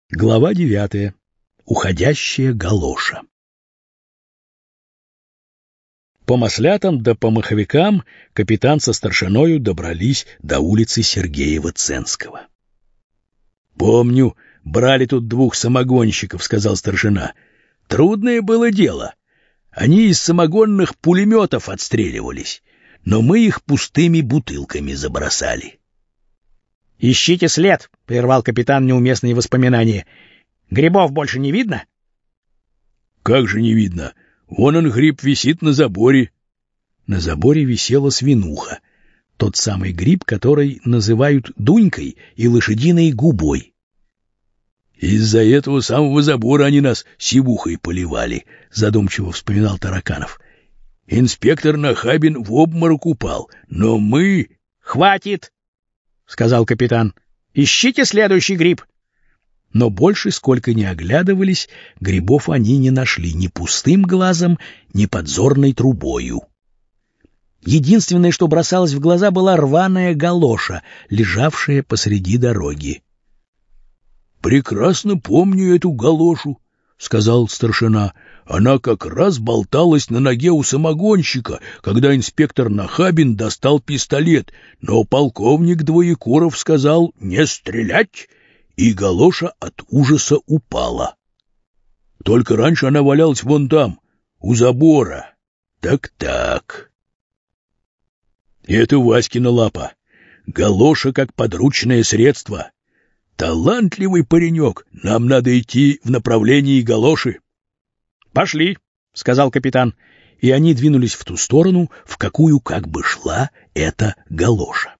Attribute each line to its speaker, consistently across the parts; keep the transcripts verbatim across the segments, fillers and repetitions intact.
Speaker 1: Глава девятая. Уходящая галоша. По маслятам да по маховикам капитан со старшиною добрались до улицы Сергеева-Ценского. — Помню, брали тут двух самогонщиков, — сказал старшина. — Трудное было дело. Они из самогонных пулеметов отстреливались, но мы их пустыми бутылками забросали. — Ищите след, — прервал капитан неуместные воспоминания. — Грибов больше не видно? — Как же не видно? Вон он, гриб, висит на заборе. На заборе висела свинуха, тот самый гриб, который называют дунькой и лошадиной губой. — Из-за этого самого забора они нас сивухой поливали, — задумчиво вспоминал Тараканов. — Инспектор Нахабин в обморок упал, но мы... — Хватит! — сказал капитан. — Ищите следующий гриб. Но больше, сколько ни оглядывались, грибов они не нашли ни пустым глазом, ни подзорной трубою. Единственное, что бросалось в глаза, была рваная галоша, лежавшая посреди дороги. — Прекрасно помню эту галошу, — сказал старшина. Она как раз болталась на ноге у самогонщика, когда инспектор Нахабин достал пистолет, но полковник Двоекуров сказал «не стрелять», и галоша от ужаса упала. Только раньше она валялась вон там, у забора. Так-так. Это Васькина лапа. Галоша как подручное средство. Талантливый паренек, нам надо идти в направлении галоши. — Пошли, — сказал капитан, и они двинулись в ту сторону, в какую как бы шла эта галоша.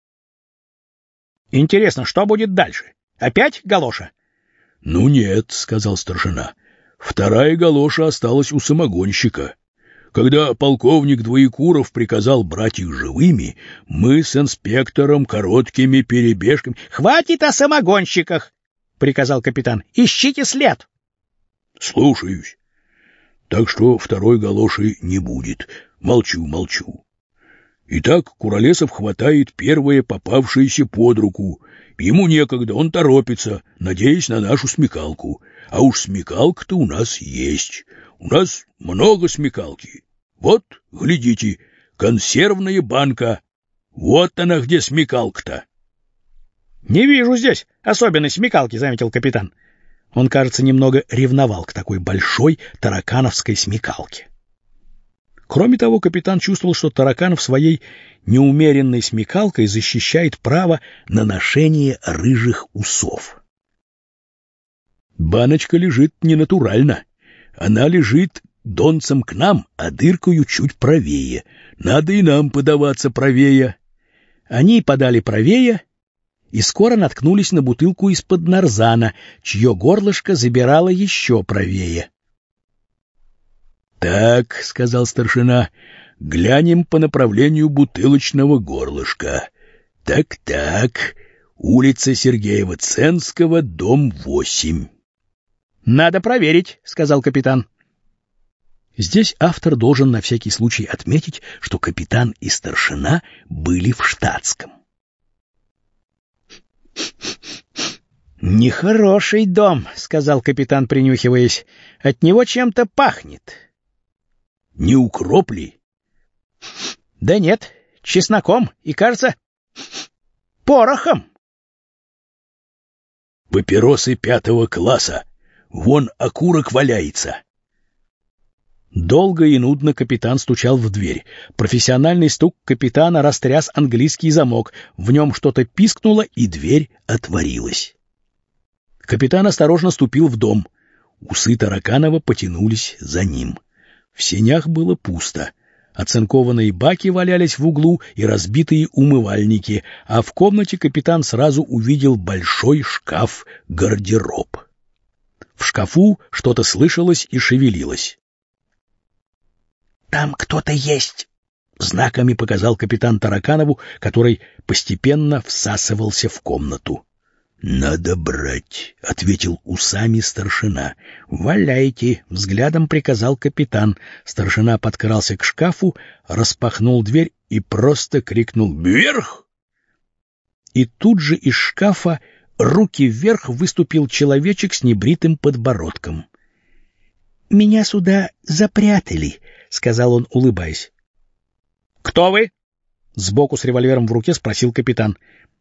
Speaker 1: — Интересно, что будет дальше? Опять галоша? — Ну нет, — сказал старшина. Вторая галоша осталась у самогонщика. Когда полковник Двоекуров приказал брать их живыми, мы с инспектором короткими перебежками... — Хватит о самогонщиках, — приказал капитан. — Ищите след. — Слушаюсь. Так что второй галоши не будет. Молчу, молчу. Итак, Куролесов хватает первое попавшееся под руку. Ему некогда, он торопится, надеясь на нашу смекалку. А уж смекалка-то у нас есть. У нас много смекалки. Вот, глядите, консервная банка. Вот она где смекалка-то. — Не вижу здесь особенной смекалки, — заметил капитан. Он, кажется, немного ревновал к такой большой таракановской смекалке. Кроме того, капитан чувствовал, что Тараканов своей неумеренной смекалкой защищает право на ношение рыжих усов. Баночка лежит ненатурально. Она лежит донцем к нам, а дыркою чуть правее. Надо и нам подаваться правее. Они подали правее и скоро наткнулись на бутылку из-под нарзана, чье горлышко забирало еще правее. — Так, — сказал старшина, — глянем по направлению бутылочного горлышка. Так-так, улица Сергеева-Ценского, дом восемь. — Надо проверить, — сказал капитан. Здесь автор должен на всякий случай отметить, что капитан и старшина были в штатском. — Нехороший дом, — сказал капитан, принюхиваясь. — От него чем-то пахнет. — Не укроп ли? — Да нет, чесноком и, кажется, порохом. — Папиросы пятого класса. Вон окурок валяется. Долго и нудно капитан стучал в дверь. Профессиональный стук капитана растряс английский замок. В нем что-то пискнуло, и дверь отворилась. Капитан осторожно ступил в дом. Усы Тараканова потянулись за ним. В сенях было пусто. Оцинкованные баки валялись в углу и разбитые умывальники, а в комнате капитан сразу увидел большой шкаф-гардероб. В шкафу что-то слышалось и шевелилось. — Там кто-то есть, — знаками показал капитан Тараканову, который постепенно всасывался в комнату. — Надо брать, — ответил усами старшина. — Валяйте, — взглядом приказал капитан. Старшина подкрался к шкафу, распахнул дверь и просто крикнул «Вверх!». И тут же из шкафа Руки вверх выступил человечек с небритым подбородком. — Меня сюда запрятали, — сказал он, улыбаясь. — Кто вы? — сбоку с револьвером в руке спросил капитан.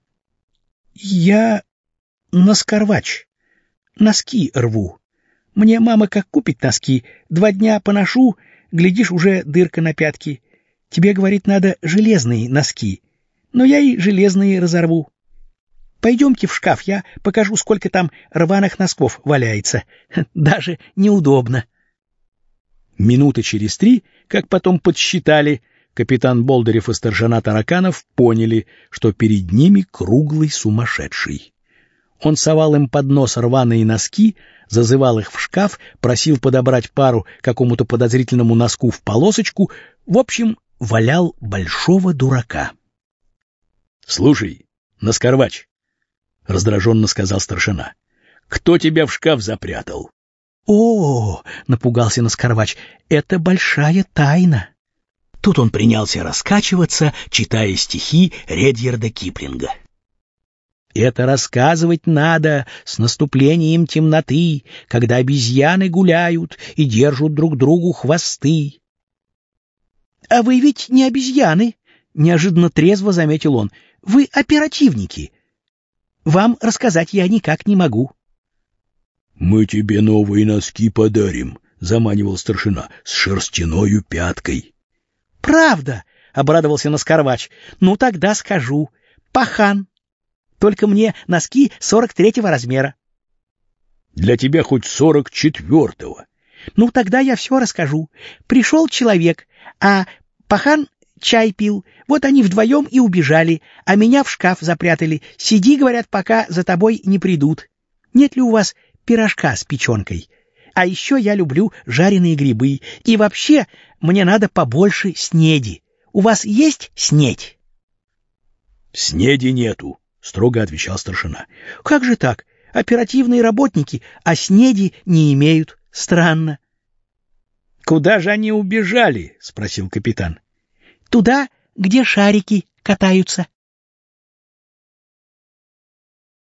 Speaker 1: — Я Наскорвач. Носки рву. Мне мама как купит носки, два дня поношу, глядишь, уже дырка на пятке. Тебе, говорит, надо железные носки, но я и железные разорву. Пойдемте в шкаф, я покажу, сколько там рваных носков валяется. Даже неудобно. Минуты через три, как потом подсчитали, капитан Болдырев и старшина Тараканов поняли, что перед ними круглый сумасшедший. Он совал им под нос рваные носки, зазывал их в шкаф, просил подобрать пару какому-то подозрительному носку в полосочку, в общем, валял большого дурака. — Слушай, Наскорвач, — раздраженно сказал старшина, — кто тебя в шкаф запрятал? — О, — напугался Наскорвач, — это большая тайна. Тут он принялся раскачиваться, читая стихи Редьярда Киплинга. Это рассказывать надо с наступлением темноты, когда обезьяны гуляют и держат друг другу хвосты. — А вы ведь не обезьяны, — неожиданно трезво заметил он. — Вы оперативники. Вам рассказать я никак не могу. — Мы тебе новые носки подарим, — заманивал старшина, — с шерстяною пяткой. — Правда, — обрадовался Наскорвач. — Ну, тогда скажу. Пахан. Только мне носки сорок третьего размера. — Для тебя хоть сорок четвертого. — Ну, тогда я все расскажу. Пришел человек, а пахан чай пил. Вот они вдвоем и убежали, а меня в шкаф запрятали. Сиди, говорят, пока за тобой не придут. Нет ли у вас пирожка с печенкой? А еще я люблю жареные грибы. И вообще мне надо побольше снеди. У вас есть снедь? — Снеди нету, — строго отвечал старшина. — Как же так? Оперативные работники, а снеди не имеют. Странно. — Куда же они убежали? — спросил капитан. — Туда, где шарики катаются.